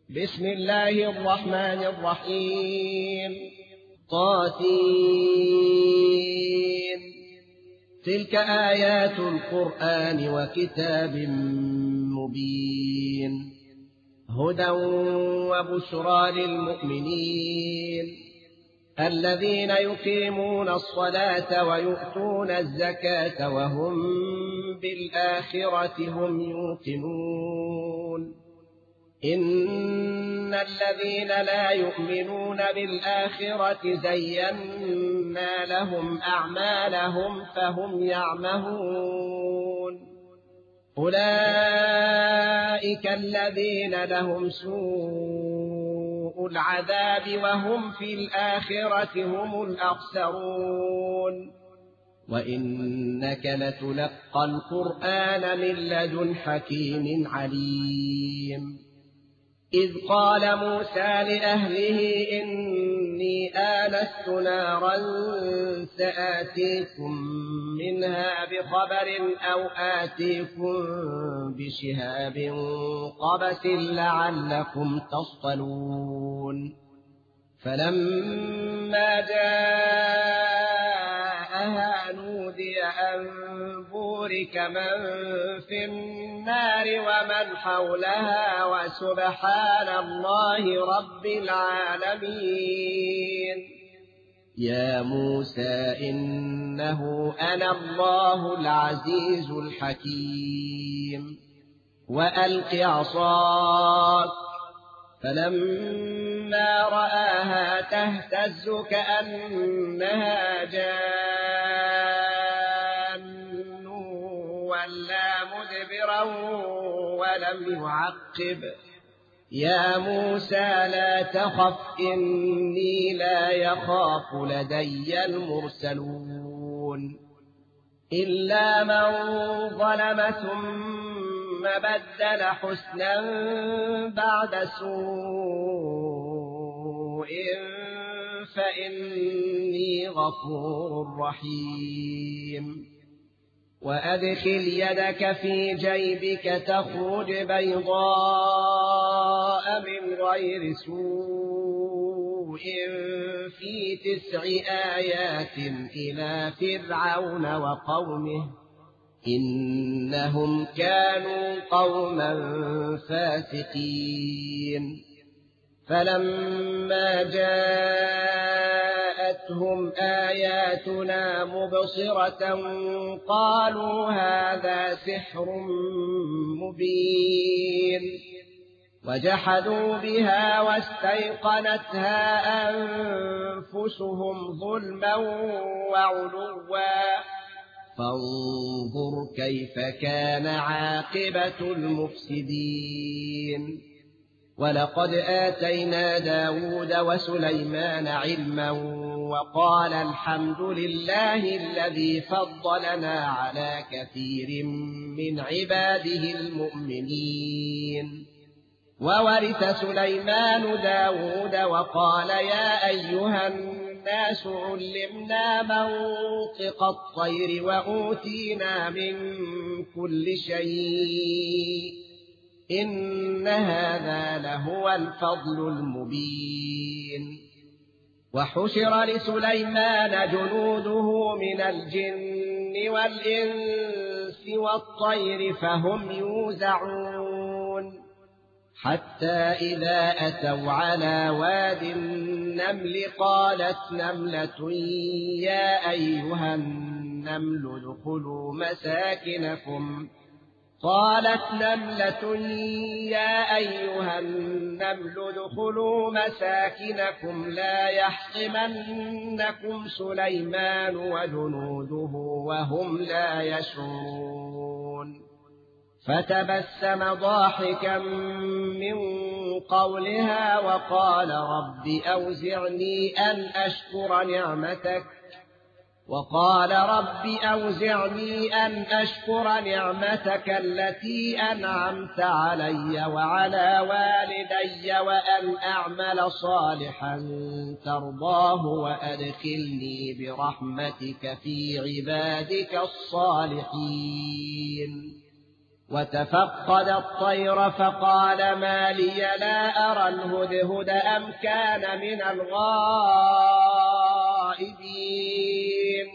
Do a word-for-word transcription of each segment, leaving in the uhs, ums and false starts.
بسم الله الرحمن الرحيم. طاسين. تلك آيات القرآن وكتاب مبين، هدى وبشرى للمؤمنين الذين يقيمون الصلاة ويؤتون الزكاة وهم بالآخرة هم يوقنون. إن الذين لا يؤمنون بالآخرة زينا لهم أعمالهم فهم يعمهون. أولئك الذين لهم سوء العذاب وهم في الآخرة هم الأخسرون. وإنك لتلقى القرآن من لدن حكيم عليم. إذ قال موسى لأهله إني آنست نارا سآتيكم منها بخبر أو آتيكم بشهاب قبس لعلكم تصطلون. فلما جاءها نودي أن بورك من في النار ومن حولها وسبحان الله رب العالمين. يا موسى إنه أنا الله العزيز الحكيم. وألق عصاك. فلما رآها تهتز كأنها جان ولا مدبرا ولم يعقب. يا موسى لا تخف إني لا يخاف لدي المرسلون. إلا من ظلم ثم بدل حسنا بعد سوء فإني غفور رحيم. وأدخل يدك في جيبك تخرج بيضاء من غير سوء في تسع آيات إلى فرعون وقومه إنهم كانوا قوما فاسقين. فلما جاءتهم آياتنا مبصرة قالوا هذا سحر مبين. وجحدوا بها واستيقنتها أنفسهم ظلما وعلوا. فانظر كيف كان عاقبة المفسدين. ولقد آتينا داود وسليمان علما وقال الحمد لله الذي فضلنا على كثير من عباده المؤمنين. وورث سليمان داود وقال يا أيها الناس علمنا منطق الطير وأوتينا من كل شيء إن هذا لهو الفضل المبين. وحشر لسليمان جنوده من الجن والإنس والطير فهم يوزعون. حتى إذا أتوا على واد النمل قالت نملة يا أيها النمل ادخلوا مساكنكم قالت نملة يا أيها النمل ادخلوا مساكنكم لا يحطمنكم سليمان وجنوده وهم لا يشعرون. فتبسم ضاحكا من قولها وقال رب أوزعني أن أشكر نعمتك وقال رب أوزعني أن أشكر نعمتك التي أنعمت علي وعلى والدي وأن أعمل صالحا ترضاه وأدخلني برحمتك في عبادك الصالحين. وتفقد الطير فقال ما لي لا أرى الهدهد أم كان من الغائبين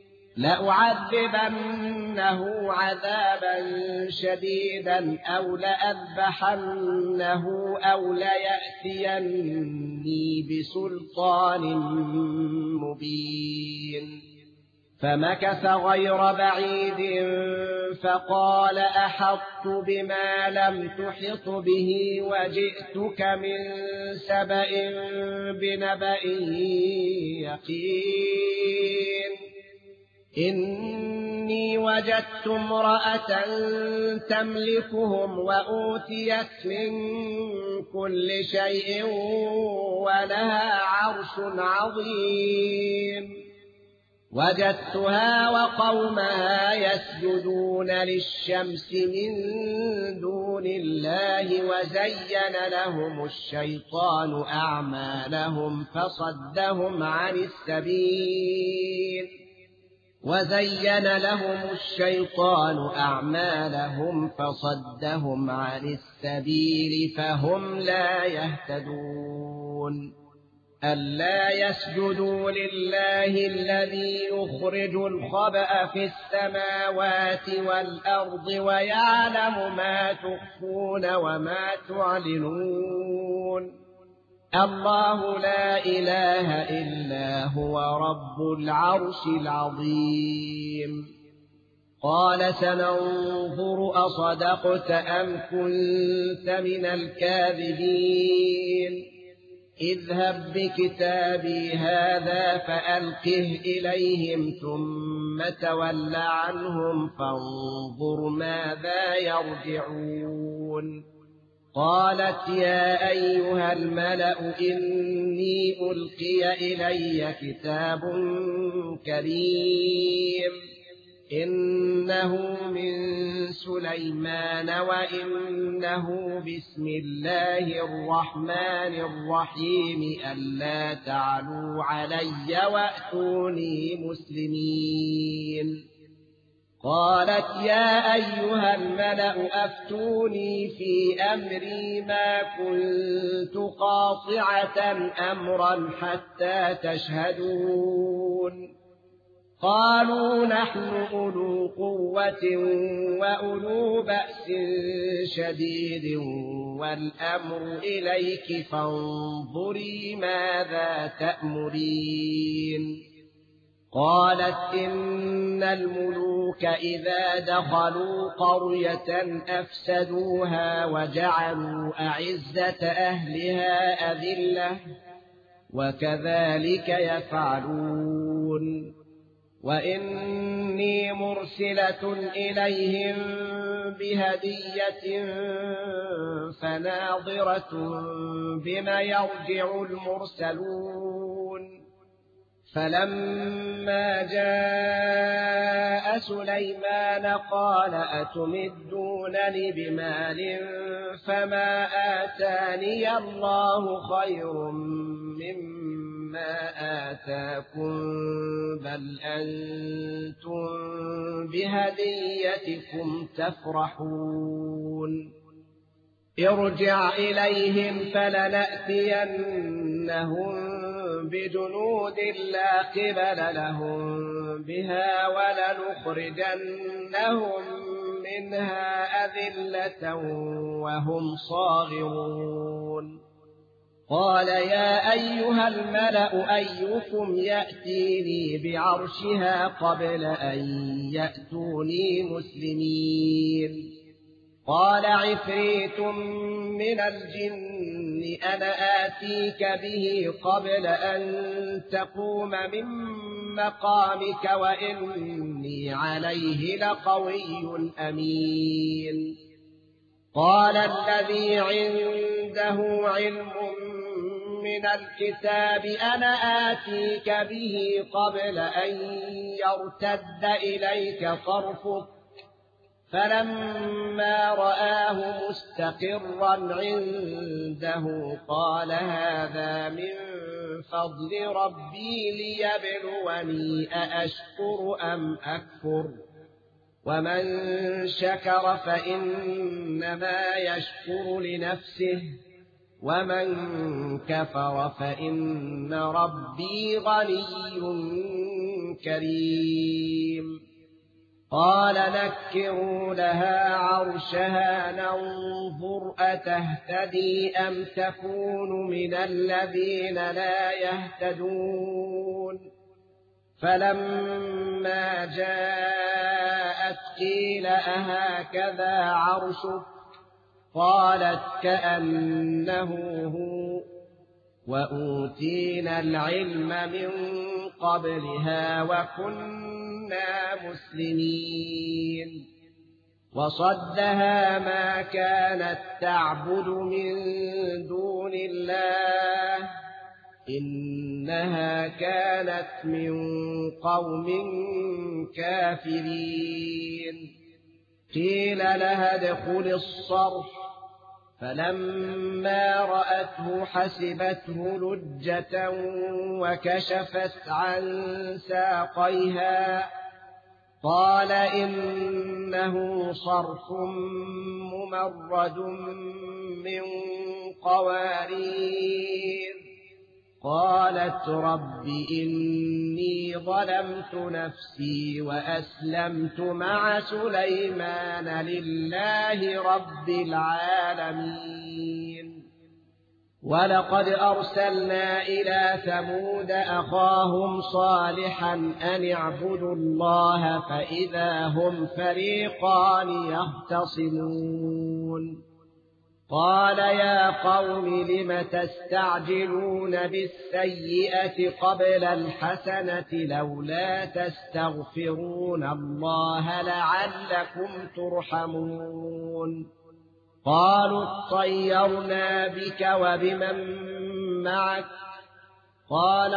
لأعذبنه عذابا شديدا أو لأذبحنه أو ليأتيني بسلطان مبين فمكث غير بعيد فقال أحطت بما لم تحط به وجئتك من سبأ بنبأ يقين إني وجدت امرأة تملكهم وأوتيت من كل شيء ولها عرش عظيم وجدتها وقومها يسجدون للشمس من دون الله وزين لهم الشيطان أعمالهم فصدهم عن السبيل وزين لهم الشيطان أعمالهم فصدهم عن السبيل فهم لا يهتدون ألا يسجدوا لله الذي يخرج الخبأ في السماوات والأرض ويعلم ما تخفون وما تعلنون الله لا إله إلا هو رب العرش العظيم قال سننظر أصدقت أم كنت من الكاذبين اذهب بكتابي هذا فألقه إليهم ثم تول عنهم فانظر ماذا يرجعون قالت يا أيها الملأ إني ألقي إلي كتاب كريم إنه من سليمان وإنه بسم الله الرحمن الرحيم ألا تعلوا علي وأتوني مسلمين قالت يا أيها الملأ أفتوني في أمري ما كنت قاطعة أمرا حتى تشهدون قالوا نحن أولو قوة وأولو بأس شديد والأمر إليك فانظري ماذا تأمرين قالت إن الملوك إذا دخلوا قرية أفسدوها وجعلوا أعزة أهلها أذلة وكذلك يفعلون وإني مرسلة إليهم بهدية فناظرة بما يرجع المرسلون فلما جاء سليمان قال أتمدونني بمال فما آتاني الله خير مما آتاكم بل أنتم بهديتكم تفرحون ارجع إليهم فلنأتينهم بجنود لا قبل لهم بها ولنخرجنهم منها أذلة وهم صاغرون قال يا أيها الملأ أيكم يأتيني بعرشها قبل أن يأتوني مسلمين قال عفريت من الجن أنا آتيك به قبل أن تقوم من مقامك وإني عليه لقوي أمين قال الذي عنده علم من الكتاب أنا آتيك به قبل أن يرتد إليك طرفك فلما رآه مستقرا عنده قال هذا من فضل ربي ليبلوني أأشكر أم أكفر ومن شكر فإنما يشكر لنفسه ومن كفر فإن ربي غني كريم قال نكروا لها عرشها ننظر أتهتدي أم تكون من الذين لا يهتدون فلما جاءت قيل أهكذا عرشك قالت كأنه هو وأوتينا العلم من قبلها وكنا مسلمين وصدها ما كانت تعبد من دون الله إنها كانت من قوم كافرين قيل لها ادخل الصرح فلما رأته حسبته لجة وكشفت عن ساقيها قال إنه صرح ممرد من قوارير قالت رب إني ظلمت نفسي وأسلمت مع سليمان لله رب العالمين ولقد أرسلنا إلى ثمود أخاهم صالحا أن اعبدوا الله فإذا هم فريقان يختصمون قال يا قوم لم تستعجلون بالسيئة قبل الحسنة لولا تستغفرون الله لعلكم ترحمون قالوا اطيرنا بك وبمن معك قال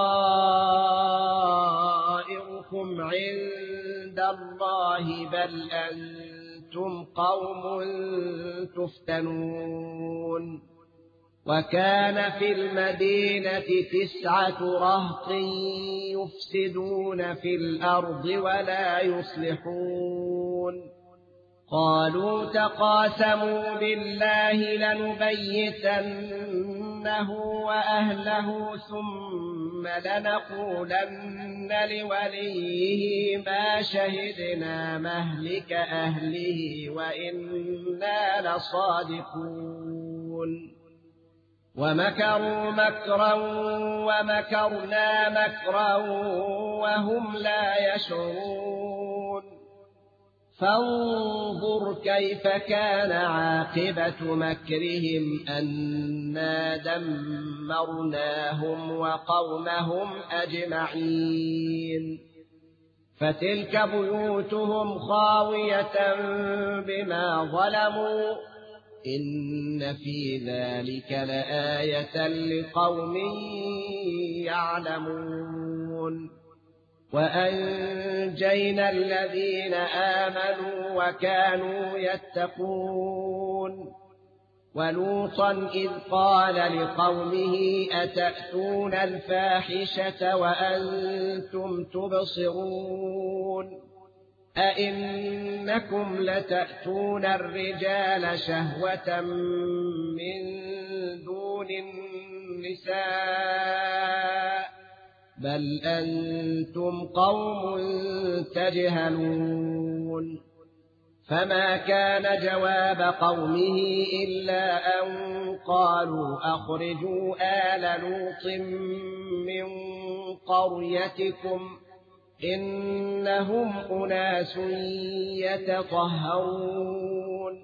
طائركم عند الله بل أنتم أنتم قوم تفتنون وكان في المدينة تسعة رهط يفسدون في الأرض ولا يصلحون قالوا تقاسموا بالله لنبيتنه وأهله ثم لنقولن لوليه ما شهدنا مهلك أهله وإنا لصادقون ومكروا مكرا ومكرنا مكرا وهم لا يشعرون فانظر كيف كان عاقبة مكرهم أنا دمرناهم وقومهم أجمعين فتلك بيوتهم خاوية بما ظلموا إن في ذلك لآية لقوم يعلمون وأنجينا الذين آمنوا وكانوا يتقون ولوطا إذ قال لقومه أتأتون الفاحشة وأنتم تبصرون أئنكم لتأتون الرجال شهوة من دون النساء بل أنتم قوم تجهلون فما كان جواب قومه إلا أن قالوا أخرجوا آل لوط من قريتكم إنهم أناس يتطهرون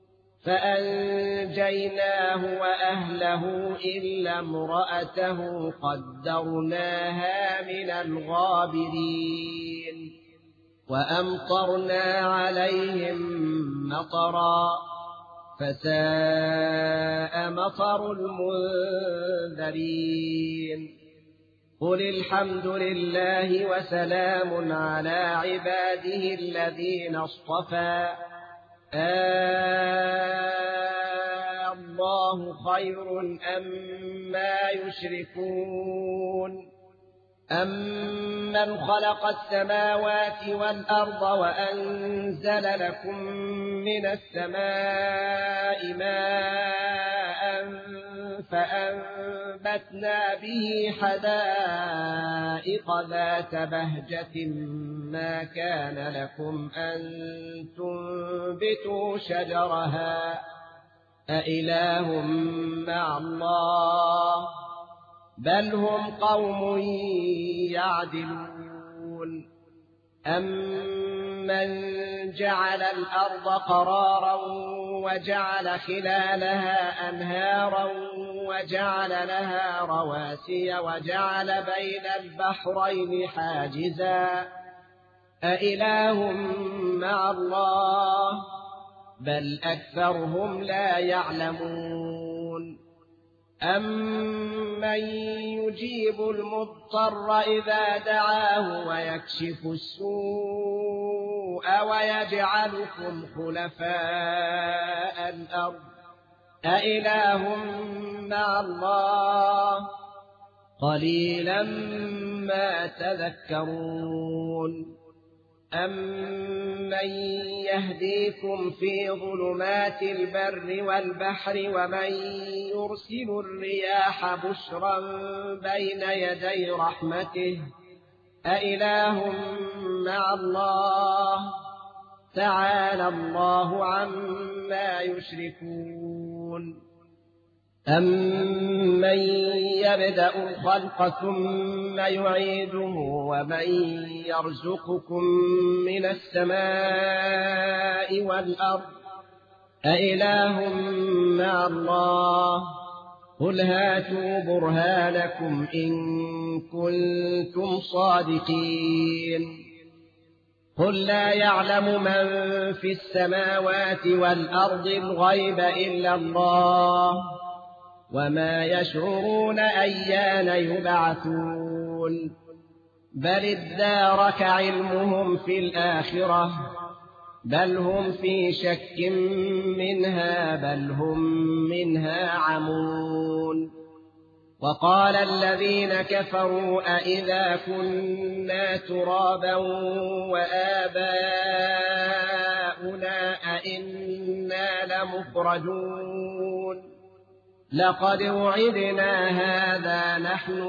فأنجيناه وأهله إلا امرأته قدرناها من الغابرين وأمطرنا عليهم مطرا فساء مطر المنذرين قل الحمد لله وسلام على عباده الذين اصطفى آه الله خير أما يشركون أَمَّنْ خَلَقَ السَّمَاوَاتِ وَالْأَرْضَ وَأَنزَلَ لَكُم مِّنَ السَّمَاءِ مَاءً فَأَنبَتْنَا بِهِ حَدَائِقَ ذَاتَ بَهْجَةٍ مَا كَانَ لَكُمْ أَن تُنبِتُوا شَجَرَهَا أَإِلَٰهٌ مَّعَ اللَّهِ بل هم قوم يعدلون أمن جعل الأرض قرارا وجعل خلالها أنهارا وجعل لها رواسي وجعل بين البحرين حاجزا أإله مع الله بل أكثرهم لا يعلمون أَمَّن يُجِيبُ المضطر إذا دعاه ويكشف السوء ويجعلكم خلفاء الأرض أإله مع الله قليلا ما تذكرون أَمَّن يهديكم في ظلمات البر والبحر ومن يرسل الرياح بشرا بين يدي رحمته أإله مع الله تعالى الله عما يشركون أَمَّن يبدأ الخلق ثم يعيده ومن يرزقكم من السماء والأرض أإله مع الله قل هاتوا برهانكم إن كنتم صادقين قل لا يعلم من في السماوات والأرض الغيب إلا الله وما يشعرون أيان يبعثون بل ادارك علمهم في الآخرة بل هم في شك منها بل هم منها عمون وقال الذين كفروا أئذا كنا ترابا وآباؤنا أئنا لمخرجون لقد وعدنا هذا نحن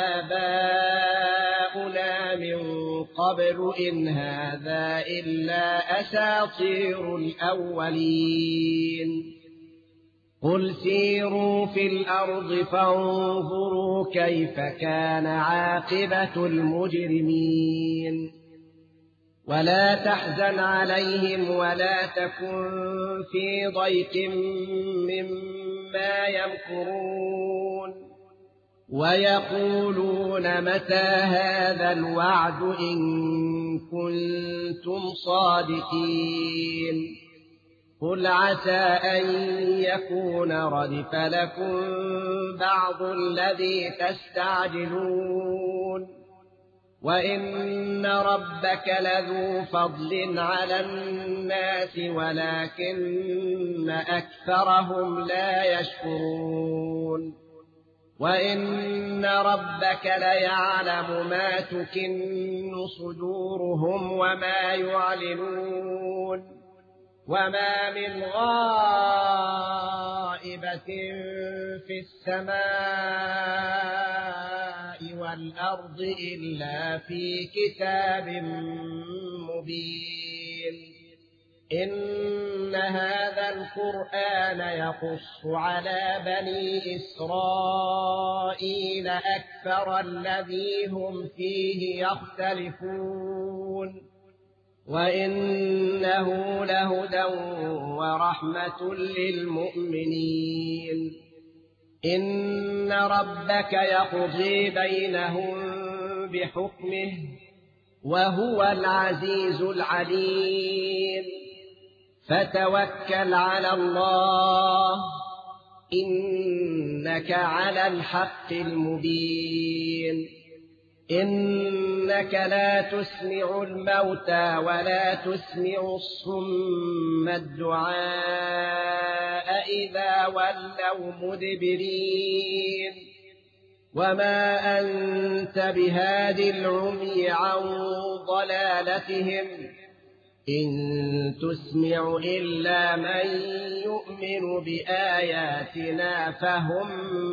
وآباؤنا من قبل إن هذا إلا أساطير الأولين قل سيروا في الأرض فانظروا كيف كان عاقبة المجرمين ولا تحزن عليهم ولا تكن في ضيق مما يمكرون ويقولون متى هذا الوعد إن كنتم صادقين قل عسى أن يكون ردف لكم بعض الذي تستعجلون وإن ربك لذو فضل على الناس ولكن أكثرهم لا يشكرون وإن ربك ليعلم ما تكن صدورهم وما يعلنون وما من غائبة في السماء والأرض إلا في كتاب مبين إن هذا القرآن يقص على بني إسرائيل أكثر الذي هم فيه يختلفون وإنه لهدى ورحمة للمؤمنين إن ربك يقضي بينهم بحكمه وهو العزيز العليم فتوكل على الله إنك على الحق المبين إنك لا تسمع الموتى ولا تسمع الصم الدعاء إذا ولوا مدبرين وما أنت بهاد العمي عن ضلالتهم إن تسمع إلا من يؤمن بآياتنا فهم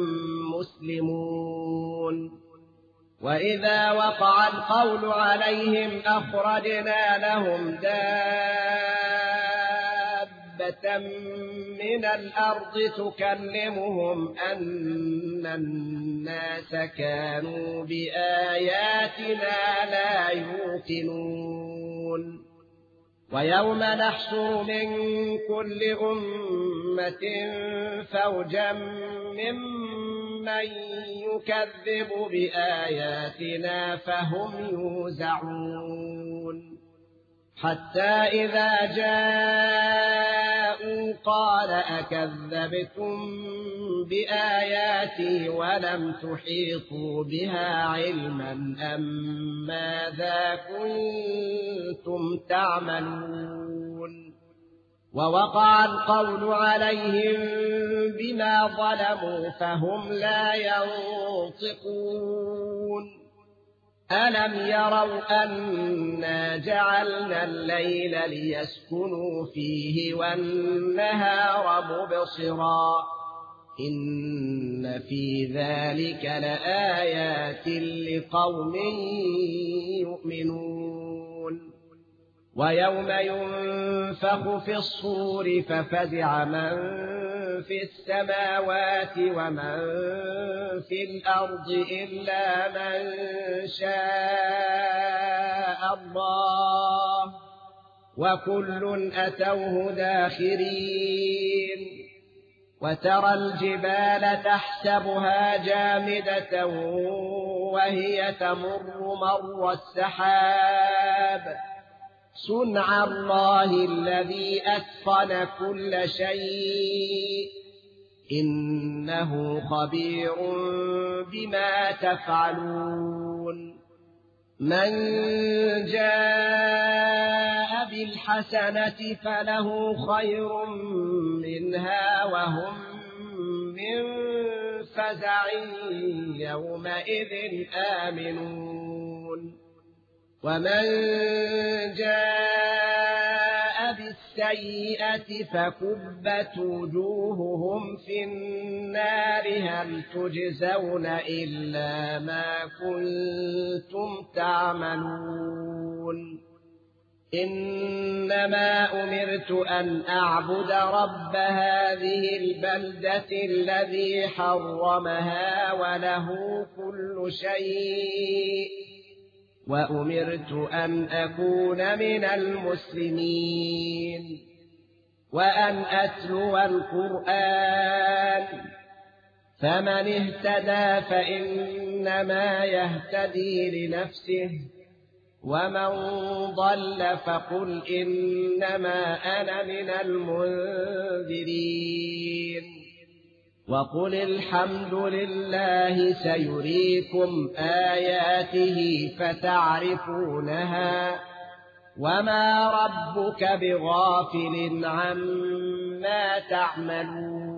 مسلمون وإذا وقع القول عليهم أخرجنا لهم دابة من الأرض تكلمهم أن الناس كانوا بآياتنا لا يوقنون ويوم نحشر من كل أمة فوجا ممن يكذب بآياتنا فهم يوزعون حتى إذا جاءوا قال أكذبتم بآياتي ولم تحيطوا بها علما أم ماذا كنتم تعملون ووقع القول عليهم بما ظلموا فهم لا ينطقون ألم يروا أنا جعلنا الليل ليسكنوا فيه والنهار مبصرا إن في ذلك لآيات لقوم يؤمنون ويوم ينفخ في الصور ففزع من في السماوات ومن في الأرض إلا من شاء الله وكل أتوه داخرين وترى الجبال تحسبها جامدة وهي تمر مر السحاب صنع الله الذي أتقن كل شيء إنه خبير بما تفعلون من جاء بالحسنة فله خير منها وهم من فزع يومئذ آمنون ومن جاء بالسيئة فكبت وجوههم في النار هل تجزون إلا ما كنتم تعملون إنما أمرت أن أعبد رب هذه البلدة الذي حرمها وله كل شيء وأمرت أن أكون من المسلمين وأن أتلو القرآن فمن اهتدى فإنما يهتدي لنفسه ومن ضل فقل إنما أنا من المنذرين وقل الحمد لله سيريكم آياته فتعرفونها وما ربك بغافل عما تعملون